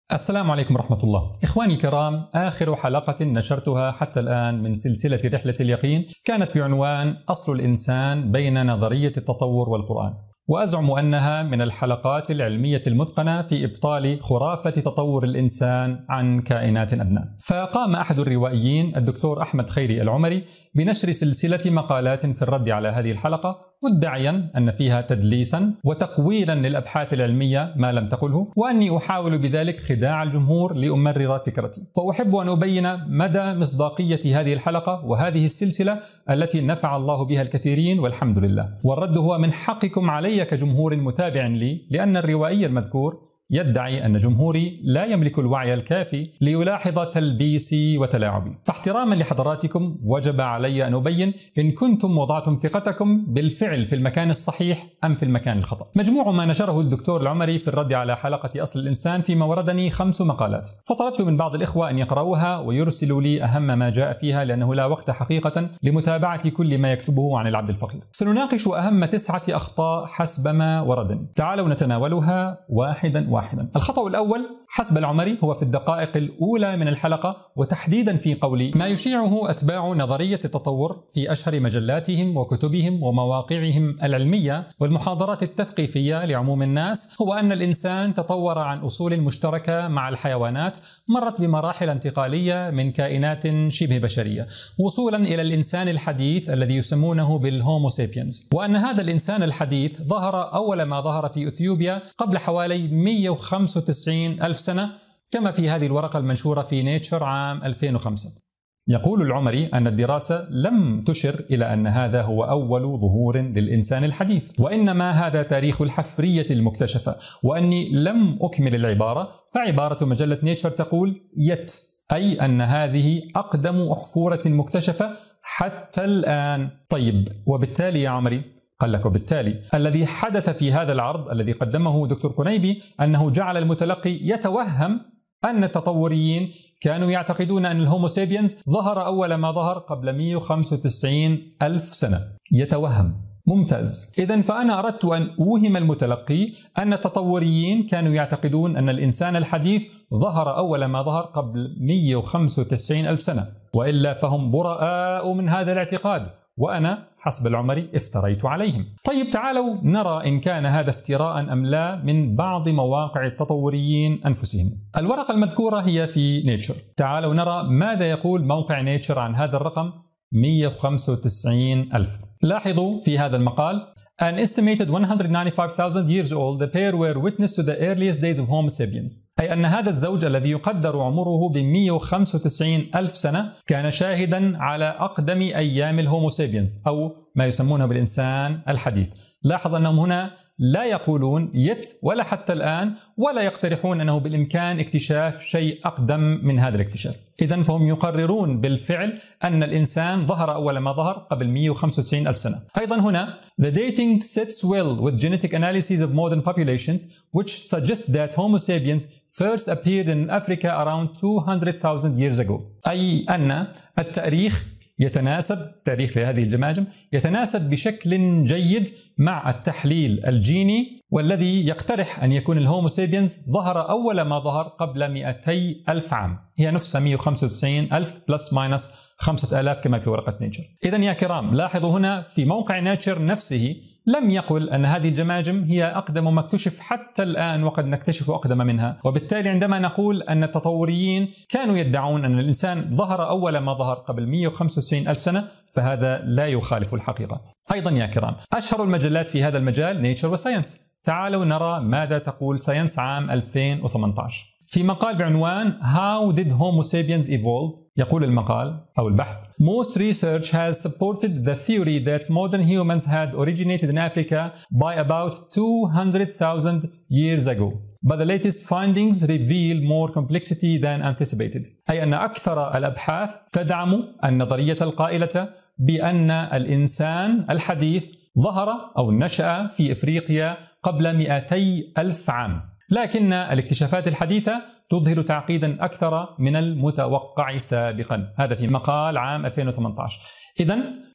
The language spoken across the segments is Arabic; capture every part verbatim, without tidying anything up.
السلام عليكم ورحمة الله. إخواني الكرام، آخر حلقة نشرتها حتى الآن من سلسلة رحلة اليقين كانت بعنوان أصل الإنسان بين نظرية التطور والقرآن، وأزعم أنها من الحلقات العلمية المتقنة في إبطال خرافة تطور الإنسان عن كائنات أدنى. فقام أحد الروائيين الدكتور أحمد خيري العمري بنشر سلسلة مقالات في الرد على هذه الحلقة، مدعيا أن فيها تدليسا وتقويلا للأبحاث العلمية ما لم تقله، وأني أحاول بذلك خداع الجمهور لأمرر فكرتي. فأحب أن أبين مدى مصداقية هذه الحلقة وهذه السلسلة التي نفع الله بها الكثيرين والحمد لله. والرد هو من حقكم علي كجمهور متابع لي، لأن الروائي المذكور يدعي أن جمهوري لا يملك الوعي الكافي ليلاحظ تلبيسي وتلاعبي. فاحتراما لحضراتكم وجب علي أن أبين إن كنتم وضعتم ثقتكم بالفعل في المكان الصحيح أم في المكان الخطأ. مجموع ما نشره الدكتور العمري في الرد على حلقة أصل الإنسان فيما وردني خمس مقالات، فطلبت من بعض الإخوة أن يقرؤوها ويرسلوا لي أهم ما جاء فيها، لأنه لا وقت حقيقة لمتابعة كل ما يكتبه عن العبد الفقير. سنناقش أهم تسعة أخطاء حسب ما وردني. تعالوا نتناولها واحدا واحدا. واحدا. الخطأ الأول حسب العمري هو في الدقائق الأولى من الحلقة، وتحديدا في قولي ما يشيعه أتباع نظرية التطور في أشهر مجلاتهم وكتبهم ومواقعهم العلمية والمحاضرات التثقيفية لعموم الناس، هو أن الإنسان تطور عن أصول مشتركة مع الحيوانات مرت بمراحل انتقالية من كائنات شبه بشرية وصولا إلى الإنسان الحديث الذي يسمونه بالهومو سابينز، وأن هذا الإنسان الحديث ظهر أول ما ظهر في أثيوبيا قبل حوالي مئة وخمسة وتسعين ألف سنة، كما في هذه الورقة المنشورة في نيتشر عام ألفين وخمسة. يقول العمري أن الدراسة لم تشر إلى أن هذا هو أول ظهور للإنسان الحديث، وإنما هذا تاريخ الحفرية المكتشفة، وأني لم أكمل العبارة، فعبارة مجلة نيتشر تقول يت، أي أن هذه أقدم أحفورة مكتشفة حتى الآن. طيب، وبالتالي يا عمري قال لك وبالتالي الذي حدث في هذا العرض الذي قدمه دكتور قنيبي أنه جعل المتلقي يتوهم أن التطوريين كانوا يعتقدون أن الهومو سابينز ظهر أول ما ظهر قبل مئة وخمسة وتسعين ألف سنة. يتوهم. ممتاز. إذن فأنا أردت أن أوهم المتلقي أن التطوريين كانوا يعتقدون أن الإنسان الحديث ظهر أول ما ظهر قبل مئة وخمسة وتسعين ألف سنة، وإلا فهم براء من هذا الاعتقاد، وأنا حسب العمري افتريت عليهم. طيب، تعالوا نرى إن كان هذا افتراء أم لا من بعض مواقع التطوريين أنفسهم. الورقة المذكورة هي في نيتشر. تعالوا نرى ماذا يقول موقع نيتشر عن هذا الرقم مئة وخمسة وتسعين ألف. لاحظوا في هذا المقال An estimated one hundred ninety-five thousand years old, the pair were witness to the earliest days of Homo sapiens. أي أن هذا الزوج الذي يقدر عمره ب مئة وخمسة وتسعين ألف سنة كان شاهدا على أقدم أيام الهومو سابينز، أو ما يسمونه بالإنسان الحديث. لاحظ أنهم هنا لا يقولون يت ولا حتى الآن، ولا يقترحون أنه بالإمكان اكتشاف شيء أقدم من هذا الاكتشاف. إذن فهم يقررون بالفعل أن الإنسان ظهر أول ما ظهر قبل مئة وخمسة وتسعين ألف سنة. أيضا هنا The dating sits well with genetic analyses of modern populations which suggest that Homo sapiens first appeared in Africa around two hundred thousand years ago. أي أن التاريخ يتناسب، تاريخ لهذه الجماجم يتناسب بشكل جيد مع التحليل الجيني، والذي يقترح أن يكون الهومو سابينز ظهر أول ما ظهر قبل مئتي ألف عام، هي نفسها مئة وخمسة وتسعين ألف بلس ماينس خمسة آلاف كما في ورقة نيتشر. إذن يا كرام، لاحظوا هنا في موقع نيتشر نفسه لم يقل أن هذه الجماجم هي أقدم ما اكتشف حتى الآن، وقد نكتشف أقدم منها. وبالتالي عندما نقول أن التطوريين كانوا يدعون أن الإنسان ظهر أول ما ظهر قبل مئة وخمسة وتسعين ألف سنة، فهذا لا يخالف الحقيقة. أيضا يا كرام، أشهر المجلات في هذا المجال نيتشر وساينس. تعالوا نرى ماذا تقول ساينس عام ألفين وثمانية عشر في مقال بعنوان How did Homo sapiens evolve؟ يقول المقال أو البحث Most research has supported the theory that modern humans had originated in Africa by about two hundred thousand years ago. But the latest findings reveal more complexity than anticipated. أي أن أكثر الأبحاث تدعم النظرية القائلة بأن الإنسان الحديث ظهر أو نشأ في إفريقيا قبل مئتي ألف عام، لكن الاكتشافات الحديثة تظهر تعقيدا أكثر من المتوقع سابقا. هذا في مقال عام ألفين وثمانية عشر. إذن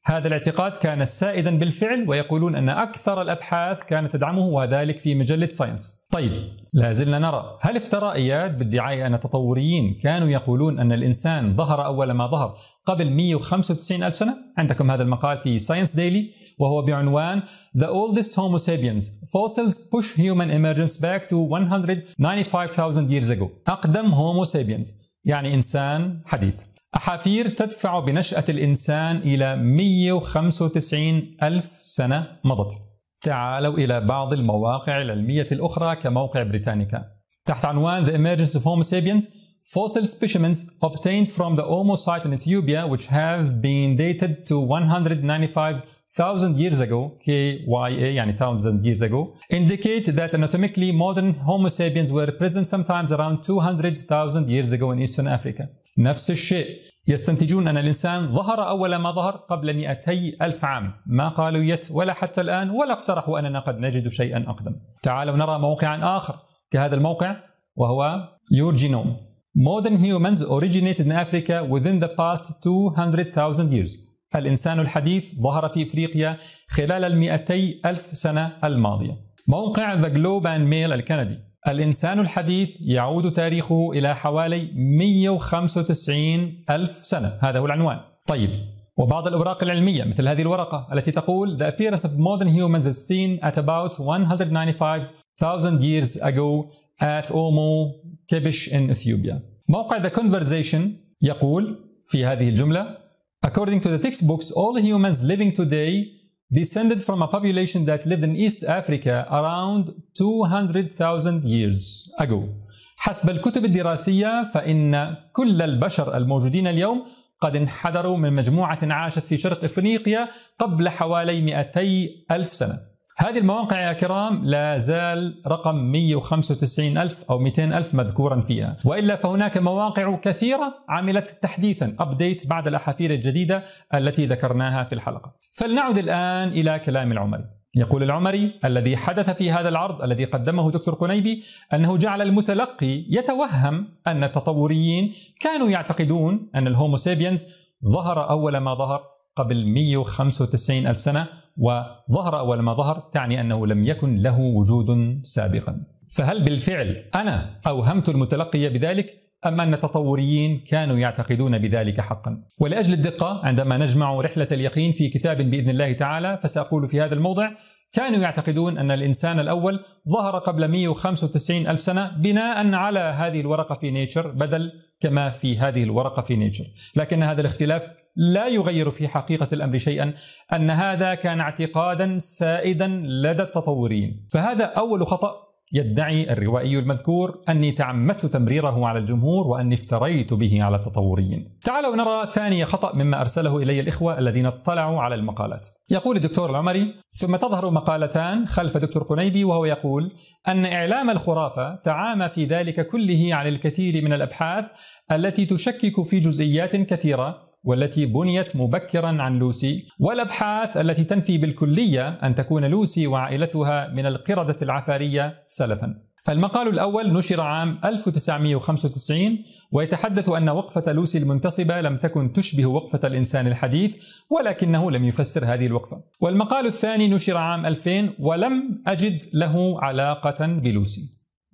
هذا الاعتقاد كان سائدا بالفعل، ويقولون أن أكثر الأبحاث كانت تدعمه، وذلك في مجلة ساينس. طيب، لا زلنا نرى، هل افترائيات بادعاء أن التطوريين كانوا يقولون أن الإنسان ظهر أول ما ظهر قبل مئة وخمسة وتسعين ألف سنة؟ عندكم هذا المقال في ساينس ديلي، وهو بعنوان The Oldest Homo Sapiens Fossils Push Human Emergence Back to one hundred ninety-five thousand Years Ago. أقدم هومو سابينز يعني إنسان حديث. أحافير تدفع بنشأة الإنسان إلى مئة وخمسة وتسعين ألف سنة مضت. تعالوا إلى بعض المواقع العلمية الأخرى كموقع بريتانيكا تحت عنوان The Emergence of Homo Sapiens Fossil Specimens Obtained from the Omo Site in Ethiopia which have been dated to one hundred ninety-five thousand years ago K Y A يعني thousand years ago indicate that anatomically modern Homo sapiens were present sometimes around two hundred thousand years ago in Eastern Africa. نفس الشيء، يستنتجون أن الإنسان ظهر أول ما ظهر قبل مئتي ألف عام، ما قالوا يت ولا حتى الآن، ولا اقترحوا أننا قد نجد شيئا أقدم. تعالوا نرى موقعا آخر كهذا الموقع، وهو Your Genome. Modern humans originated in Africa within the past two hundred thousand years. الإنسان الحديث ظهر في إفريقيا خلال المئتي ألف سنة الماضية. موقع The Globe and Mail الكندي. الإنسان الحديث يعود تاريخه إلى حوالي مئة وخمسة وتسعين ألف سنة، هذا هو العنوان. طيب، وبعض الأوراق العلمية مثل هذه الورقة التي تقول The appearance of modern humans is seen at about one hundred ninety-five thousand years ago at Omo Kebish in Ethiopia. موقع The Conversation يقول في هذه الجملة According to the textbooks, all humans living today descended from a population that lived in East Africa around two hundred thousand years ago. حسب الكتب الدراسية فإن كل البشر الموجودين اليوم قد انحدروا من مجموعة عاشت في شرق إفريقيا قبل حوالي مئتي ألف سنة. هذه المواقع يا كرام لا زال رقم مئة وخمسة وتسعين ألف أو مئتين ألف مذكورا فيها، وإلا فهناك مواقع كثيرة عملت تحديثا أبديت بعد الأحافير الجديدة التي ذكرناها في الحلقة. فلنعد الآن إلى كلام العمري. يقول العمري الذي حدث في هذا العرض الذي قدمه دكتور قنيبي أنه جعل المتلقي يتوهم أن التطوريين كانوا يعتقدون أن الهومو سابينز ظهر أول ما ظهر قبل مئة وخمسة وتسعين ألف سنة، وظهر أول ما ظهر تعني أنه لم يكن له وجود سابقا. فهل بالفعل أنا أوهمت المتلقي بذلك أم أن التطوريين كانوا يعتقدون بذلك حقا؟ ولأجل الدقة عندما نجمع رحلة اليقين في كتاب بإذن الله تعالى فسأقول في هذا الموضع كانوا يعتقدون أن الإنسان الأول ظهر قبل مئة وخمسة وتسعين ألف سنة بناء على هذه الورقة في نيتشر بدل كما في هذه الورقة في نيتشر، لكن هذا الاختلاف لا يغير في حقيقة الأمر شيئا، أن هذا كان اعتقادا سائدا لدى التطوريين. فهذا أول خطأ يدعي الروائي المذكور أني تعمدت تمريره على الجمهور وأني افتريت به على التطوريين. تعالوا نرى ثاني خطأ مما أرسله إلي الإخوة الذين اطلعوا على المقالات. يقول الدكتور العمري ثم تظهر مقالتان خلف دكتور قنيبي وهو يقول أن إعلام الخرافة تعامى في ذلك كله عن الكثير من الأبحاث التي تشكك في جزئيات كثيرة والتي بنيت مبكرا عن لوسي، والأبحاث التي تنفي بالكلية أن تكون لوسي وعائلتها من القردة العفارية سلفا. المقال الأول نشر عام ألف وتسعمئة وخمسة وتسعين ويتحدث أن وقفة لوسي المنتصبة لم تكن تشبه وقفة الإنسان الحديث ولكنه لم يفسر هذه الوقفة. والمقال الثاني نشر عام ألفين ولم أجد له علاقة بلوسي.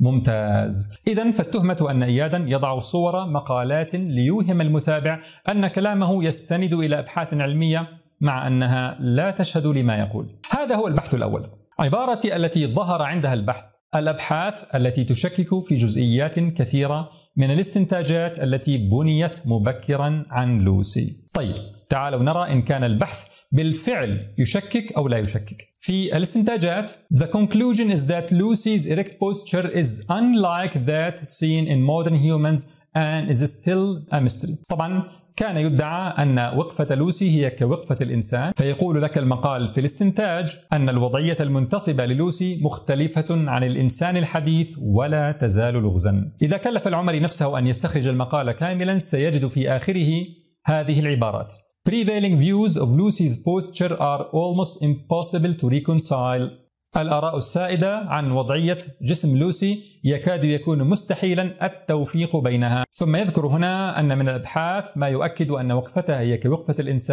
ممتاز. إذن فالتهمة أن إيادا يضع صور مقالات ليوهم المتابع أن كلامه يستند إلى أبحاث علمية مع أنها لا تشهد لما يقول. هذا هو البحث الأول، عبارتي التي ظهر عندها البحث: الأبحاث التي تشكك في جزئيات كثيرة من الاستنتاجات التي بنيت مبكرا عن لوسي. طيب، تعالوا نرى إن كان البحث بالفعل يشكك أو لا يشكك. في الاستنتاجات The conclusion is that Lucy's erect posture is unlike that seen in modern humans and is still a mystery. طبعا كان يدعى أن وقفة لوسي هي كوقفة الإنسان، فيقول لك المقال في الاستنتاج أن الوضعية المنتصبة للوسي مختلفة عن الإنسان الحديث ولا تزال لغزا. إذا كلف العمري نفسه أن يستخرج المقال كاملا سيجد في آخره هذه العبارات: Prevailing views of Lucy's posture are almost impossible to reconcile. الآراء السائدة عن وضعية جسم لوسي يكاد يكون مستحيلا التوفيق بينها. ثم يذكر هنا أن من الأبحاث ما يؤكد أن وقفتها هي كوقفة الإنسان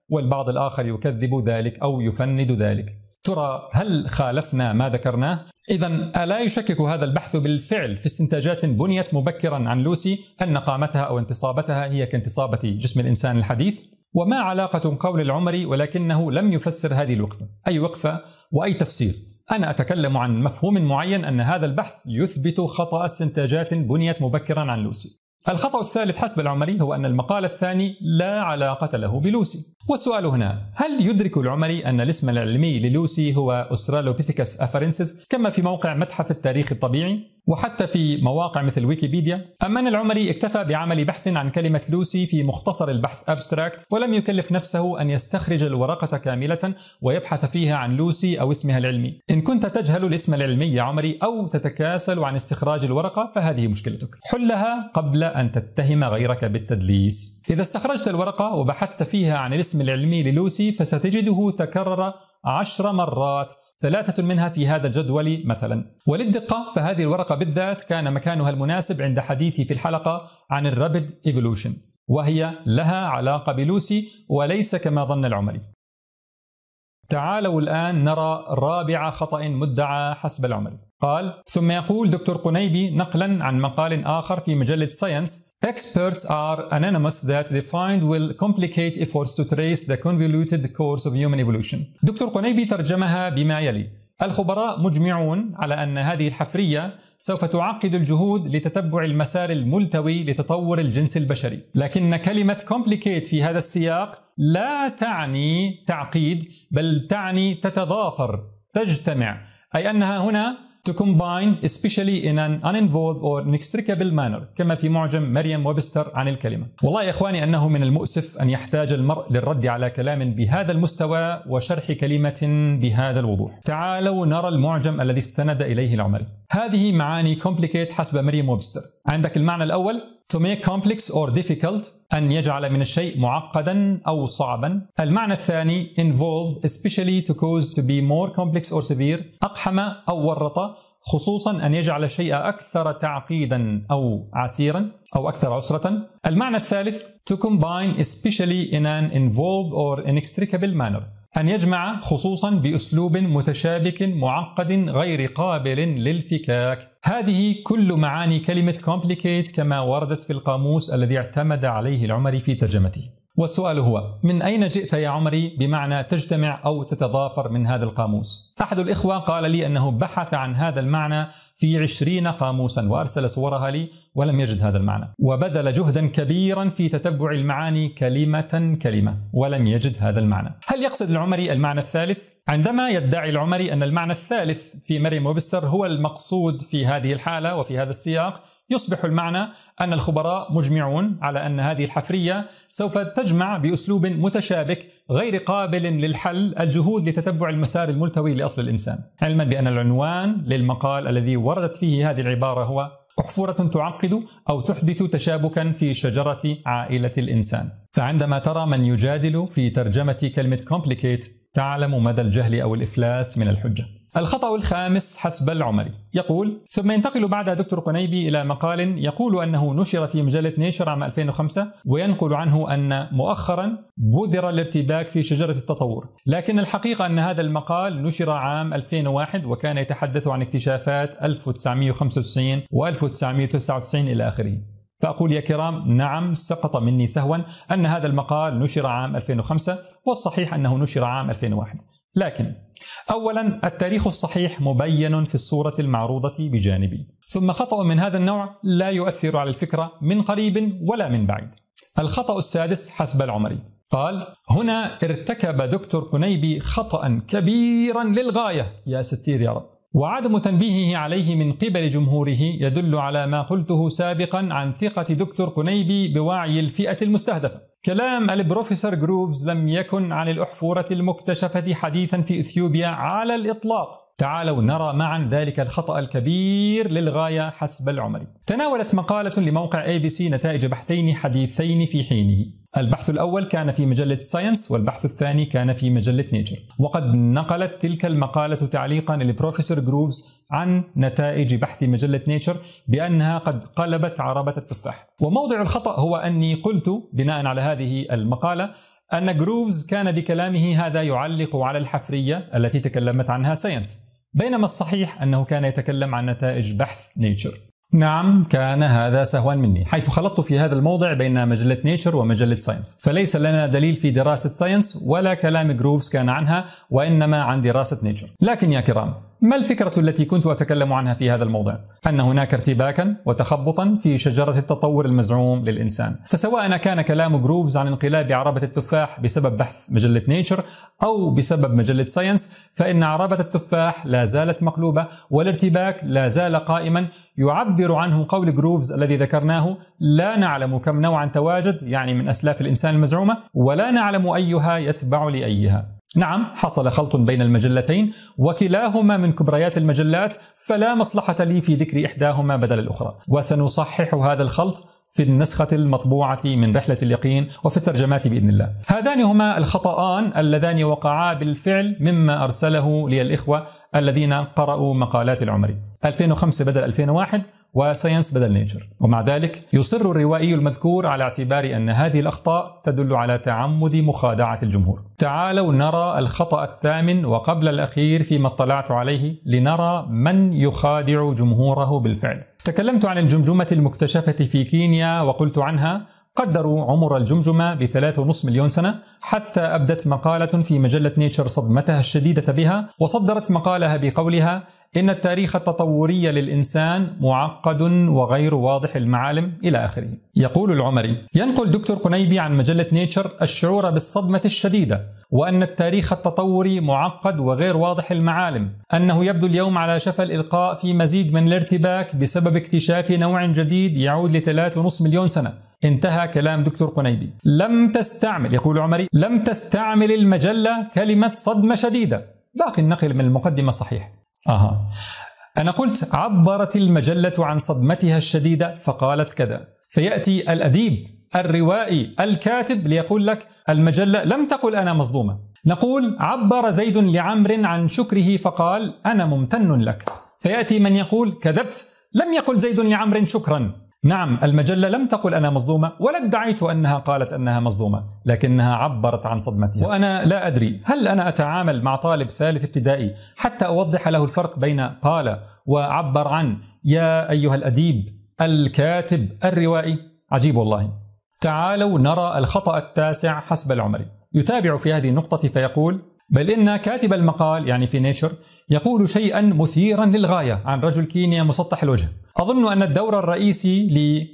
والبعض الآخر يكذب ذلك أو يفند ذلك. ترى هل خالفنا ما ذكرناه؟ إذا ألا يشكك هذا البحث بالفعل في استنتاجات بنيت مبكرا عن لوسي أن قامتها أو انتصابتها هي كانتصابة جسم الإنسان الحديث؟ وما علاقة قول العمري ولكنه لم يفسر هذه الوقفة؟ أي وقفة وأي تفسير؟ أنا أتكلم عن مفهوم معين، أن هذا البحث يثبت خطأ استنتاجات بنيت مبكرا عن لوسي. الخطأ الثالث حسب العمري هو أن المقال الثاني لا علاقة له بلوسي. والسؤال هنا، هل يدرك العمري أن الاسم العلمي للوسي هو أسترالوبيثيكس أفارنسيس كما في موقع متحف التاريخ الطبيعي وحتى في مواقع مثل ويكيبيديا؟ أم أن العمري اكتفى بعمل بحث عن كلمة لوسي في مختصر البحث أبستراكت ولم يكلف نفسه أن يستخرج الورقة كاملة ويبحث فيها عن لوسي أو اسمها العلمي؟ إن كنت تجهل الاسم العلمي يا عمري أو تتكاسل عن استخراج الورقة فهذه مشكلتك، حلها قبل أن تتهم غيرك بالتدليس. إذا استخرجت الورقة وبحثت فيها عن الاسم العلمي للوسي فستجده تكرر عشر مرات، ثلاثة منها في هذا الجدول مثلا. وللدقة فهذه الورقة بالذات كان مكانها المناسب عند حديثي في الحلقة عن الرابيد ايفولوشن، وهي لها علاقة بلوسي وليس كما ظن العمري. تعالوا الآن نرى رابع خطأ مدعى حسب العمري. قال: ثم يقول دكتور قنيبي نقلا عن مقال آخر في مجلة ساينس: Experts are unanimous that the find will complicate efforts to trace the convoluted course of human evolution. دكتور قنيبي ترجمها بما يلي: الخبراء مجمعون على أن هذه الحفرية سوف تعقد الجهود لتتبع المسار الملتوي لتطور الجنس البشري، لكن كلمة complicate في هذا السياق لا تعني تعقيد بل تعني تتضافر، تجتمع، أي أنها هنا to combine especially in an uninvolved or inextricable manner كما في معجم مريم ويبستر عن الكلمة. والله يا إخواني أنه من المؤسف أن يحتاج المرء للرد على كلام بهذا المستوى وشرح كلمة بهذا الوضوح. تعالوا نرى المعجم الذي استند إليه العمري. هذه معاني complicate حسب مريم ويبستر. عندك المعنى الأول to make complex or difficult، أن يجعل من الشيء معقدا أو صعبا. المعنى الثاني involve especially to cause to be more complex or severe، أقحم أو ورط، خصوصا أن يجعل الشيء أكثر تعقيدا أو عسيرا أو أكثر عسرة. المعنى الثالث to combine especially in an involved or inextricable manner، أن يجمع خصوصا بأسلوب متشابك معقد غير قابل للفكاك. هذه كل معاني كلمة complicate كما وردت في القاموس الذي اعتمد عليه العمري في ترجمته. والسؤال هو: من أين جئت يا عمري بمعنى تجتمع أو تتضافر من هذا القاموس؟ أحد الإخوة قال لي أنه بحث عن هذا المعنى في عشرين قاموسا وأرسل صورها لي ولم يجد هذا المعنى، وبذل جهدا كبيرا في تتبع المعاني كلمة كلمة ولم يجد هذا المعنى. هل يقصد العمري المعنى الثالث؟ عندما يدعي العمري أن المعنى الثالث في مريم ويبستر هو المقصود في هذه الحالة وفي هذا السياق، يصبح المعنى أن الخبراء مجمعون على أن هذه الحفرية سوف تجمع بأسلوب متشابك غير قابل للحل الجهود لتتبع المسار الملتوي لأصل الإنسان، علما بأن العنوان للمقال الذي وردت فيه هذه العبارة هو أحفورة تعقد أو تحدث تشابكا في شجرة عائلة الإنسان. فعندما ترى من يجادل في ترجمة كلمة complicate تعلم مدى الجهل أو الإفلاس من الحجة. الخطأ الخامس حسب العمري يقول: ثم ينتقل بعدها دكتور قنيبي إلى مقال يقول أنه نشر في مجلة نيتشر عام ألفين وخمسة، وينقل عنه أن مؤخرا بذر الارتباك في شجرة التطور، لكن الحقيقة أن هذا المقال نشر عام ألفين وواحد وكان يتحدث عن اكتشافات ألف وتسعمئة وخمسة وتسعين وألف وتسعمئة وتسعة وتسعين إلى آخره. فأقول يا كرام: نعم، سقط مني سهوا أن هذا المقال نشر عام ألفين وخمسة، والصحيح أنه نشر عام ألفين وواحد. لكن أولا التاريخ الصحيح مبين في الصورة المعروضة بجانبي، ثم خطأ من هذا النوع لا يؤثر على الفكرة من قريب ولا من بعيد. الخطأ السادس حسب العمري قال: هنا ارتكب دكتور قنيبي خطأ كبيرا للغاية يا ستير يا رب، وعدم تنبيهه عليه من قبل جمهوره يدل على ما قلته سابقا عن ثقة دكتور قنيبي بوعي الفئة المستهدفة. كلام البروفيسور جروفز لم يكن عن الأحفورة المكتشفة حديثا في إثيوبيا على الإطلاق. تعالوا نرى معا ذلك الخطأ الكبير للغاية حسب العمري. تناولت مقالة لموقع إيه بي سي نتائج بحثين حديثين في حينه. البحث الأول كان في مجلة ساينس والبحث الثاني كان في مجلة نيتشر، وقد نقلت تلك المقالة تعليقا للبروفيسور جروفز عن نتائج بحث مجلة نيتشر بأنها قد قلبت عربة التفاح. وموضع الخطأ هو أني قلت بناء على هذه المقالة أن جروفز كان بكلامه هذا يعلق على الحفرية التي تكلمت عنها ساينس، بينما الصحيح أنه كان يتكلم عن نتائج بحث نيتشر. نعم، كان هذا سهوا مني، حيث خلطت في هذا الموضع بين مجلة نيتشر ومجلة ساينس، فليس لنا دليل في دراسة ساينس ولا كلام جروفز كان عنها، وإنما عن دراسة نيتشر. لكن يا كرام، ما الفكرة التي كنت أتكلم عنها في هذا الموضع؟ أن هناك ارتباكا وتخبطا في شجرة التطور المزعوم للإنسان، فسواء كان كلام جروفز عن انقلاب عربة التفاح بسبب بحث مجلة نيتشر أو بسبب مجلة ساينس، فإن عربة التفاح لا زالت مقلوبة والارتباك لا زال قائما، يعبر عنه قول جروفز الذي ذكرناه: لا نعلم كم نوعا تواجد، يعني من أسلاف الإنسان المزعومة، ولا نعلم أيها يتبع لأيها. نعم، حصل خلط بين المجلتين وكلاهما من كبريات المجلات، فلا مصلحة لي في ذكر إحداهما بدل الأخرى، وسنصحح هذا الخلط في النسخة المطبوعة من رحلة اليقين وفي الترجمات بإذن الله. هذان هما الخطأان اللذان وقعا بالفعل مما أرسله لي الإخوة الذين قرأوا مقالات العمري، ألفين وخمسة بدل ألفين وواحد وساينس بدل نيتشر. ومع ذلك يصر الروائي المذكور على اعتبار أن هذه الأخطاء تدل على تعمد مخادعة الجمهور. تعالوا نرى الخطأ الثامن وقبل الأخير فيما اطلعت عليه، لنرى من يخادع جمهوره بالفعل. تكلمت عن الجمجمة المكتشفة في كينيا وقلت عنها: قدروا عمر الجمجمة بثلاث ونصف مليون سنة، حتى أبدت مقالة في مجلة نيتشر صدمتها الشديدة بها، وصدرت مقالها بقولها: إن التاريخ التطوري للإنسان معقد وغير واضح المعالم، إلى آخره. يقول العمري: ينقل دكتور قنيبي عن مجلة نيتشر الشعور بالصدمة الشديدة، وأن التاريخ التطوري معقد وغير واضح المعالم، أنه يبدو اليوم على شفا الإلقاء في مزيد من الارتباك بسبب اكتشاف نوع جديد يعود لثلاث ونصف مليون سنة. انتهى كلام دكتور قنيبي. لم تستعمل، يقول عمري، لم تستعمل المجلة كلمة صدمة شديدة. باقي النقل من المقدمة صحيح. آها. أنا قلت: عبرت المجلة عن صدمتها الشديدة فقالت كذا، فيأتي الأديب الروائي الكاتب ليقول لك: المجلة لم تقل أنا مصدومة. نقول: عبر زيد لعمر عن شكره فقال: أنا ممتن لك. فيأتي من يقول: كذبت، لم يقل زيد لعمر شكرا. نعم، المجلة لم تقل أنا مصدومة، ولا ادعيت أنها قالت أنها مصدومة، لكنها عبرت عن صدمتها. وأنا لا أدري هل أنا أتعامل مع طالب ثالث ابتدائي حتى أوضح له الفرق بين قال وعبر عن، يا أيها الأديب الكاتب الروائي؟ عجيب والله. تعالوا نرى الخطأ التاسع حسب العمري. يتابع في هذه النقطة فيقول: بل إن كاتب المقال، يعني في نيتشر، يقول شيئا مثيرا للغاية عن رجل كينيا مسطح الوجه. أظن أن الدور الرئيسي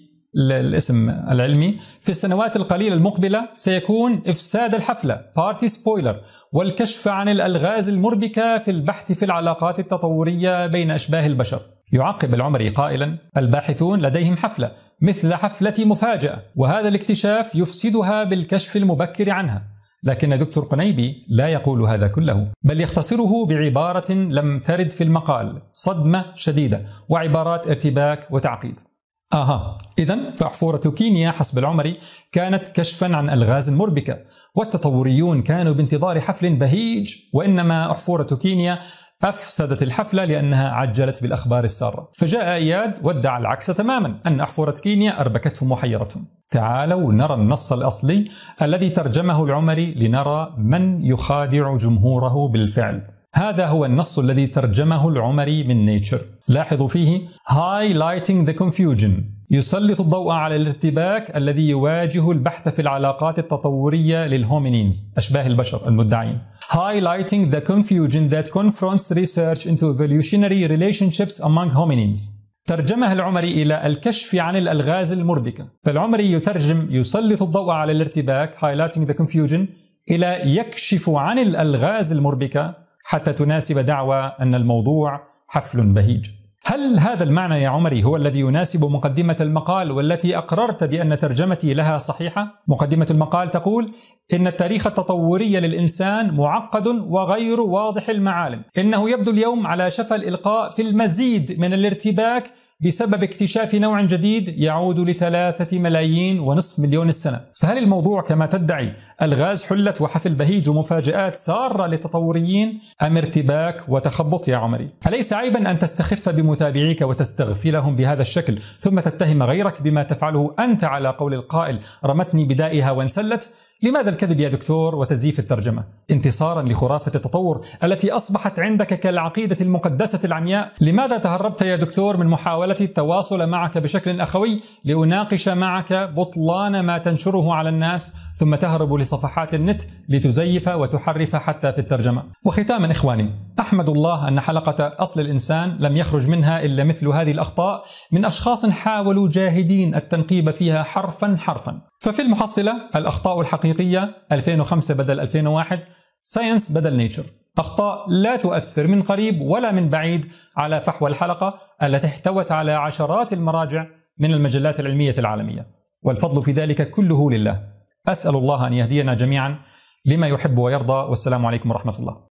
للاسم العلمي في السنوات القليلة المقبلة سيكون إفساد الحفلة، بارتي سبويلر، والكشف عن الألغاز المربكة في البحث في العلاقات التطورية بين أشباه البشر. يعقب العمري قائلا: الباحثون لديهم حفلة مثل حفلة مفاجأة، وهذا الاكتشاف يفسدها بالكشف المبكر عنها. لكن دكتور قنيبي لا يقول هذا كله، بل يختصره بعبارة لم ترد في المقال: صدمة شديدة، وعبارات ارتباك وتعقيد. آها، إذن فأحفورة كينيا حسب العمري كانت كشفا عن ألغاز مربكة، والتطوريون كانوا بانتظار حفل بهيج، وإنما أحفورة كينيا أفسدت الحفلة لأنها عجلت بالأخبار السارة. فجاء إياد وادعى العكس تماما، أن أحفورة كينيا أربكتهم وحيرتهم. تعالوا نرى النص الأصلي الذي ترجمه العمري لنرى من يخادع جمهوره بالفعل. هذا هو النص الذي ترجمه العمري من نيتشر. لاحظوا فيه: highlighting the confusion، يسلط الضوء على الارتباك الذي يواجه البحث في العلاقات التطورية للهومينينز، أشباه البشر المدعين. highlighting the confusion that confronts research into evolutionary relationships among hominins. ترجمها العمري إلى الكشف عن الألغاز المربكة. فالعمري يترجم يسلط الضوء على الارتباك highlighting the confusion إلى يكشف عن الألغاز المربكة، حتى تناسب دعوى أن الموضوع حفل بهيج. هل هذا المعنى يا عمري هو الذي يناسب مقدمة المقال والتي أقررت بأن ترجمتي لها صحيحة؟ مقدمة المقال تقول: إن التاريخ التطوري للإنسان معقد وغير واضح المعالم، إنه يبدو اليوم على شفا الإلقاء في المزيد من الارتباك بسبب اكتشاف نوع جديد يعود لثلاثة ملايين ونصف مليون السنة. فهل الموضوع كما تدعي ألغاز حلت وحفل بهيج ومفاجآت سارة للتطوريين، أم ارتباك وتخبط يا عمري؟ أليس عيبا أن تستخف بمتابعيك وتستغفلهم بهذا الشكل، ثم تتهم غيرك بما تفعله أنت على قول القائل: رمتني بدائها وانسلت؟ لماذا الكذب يا دكتور وتزييف الترجمة؟ انتصارا لخرافة التطور التي أصبحت عندك كالعقيدة المقدسة العمياء. لماذا تهربت يا دكتور من محاولة التواصل معك بشكل أخوي لأناقش معك بطلان ما تنشره على الناس، ثم تهرب لصفحات النت لتزيف وتحرف حتى في الترجمة؟ وختاما إخواني، أحمد الله أن حلقة أصل الإنسان لم يخرج منها إلا مثل هذه الأخطاء من أشخاص حاولوا جاهدين التنقيب فيها حرفا حرفا. ففي المحصلة الأخطاء الحقيقية ألفين وخمسة بدل ألفين وواحد، ساينس بدل نيتشر، أخطاء لا تؤثر من قريب ولا من بعيد على فحوى الحلقة التي احتوت على عشرات المراجع من المجلات العلمية العالمية، والفضل في ذلك كله لله. أسأل الله أن يهدينا جميعا لما يحب ويرضى، والسلام عليكم ورحمة الله.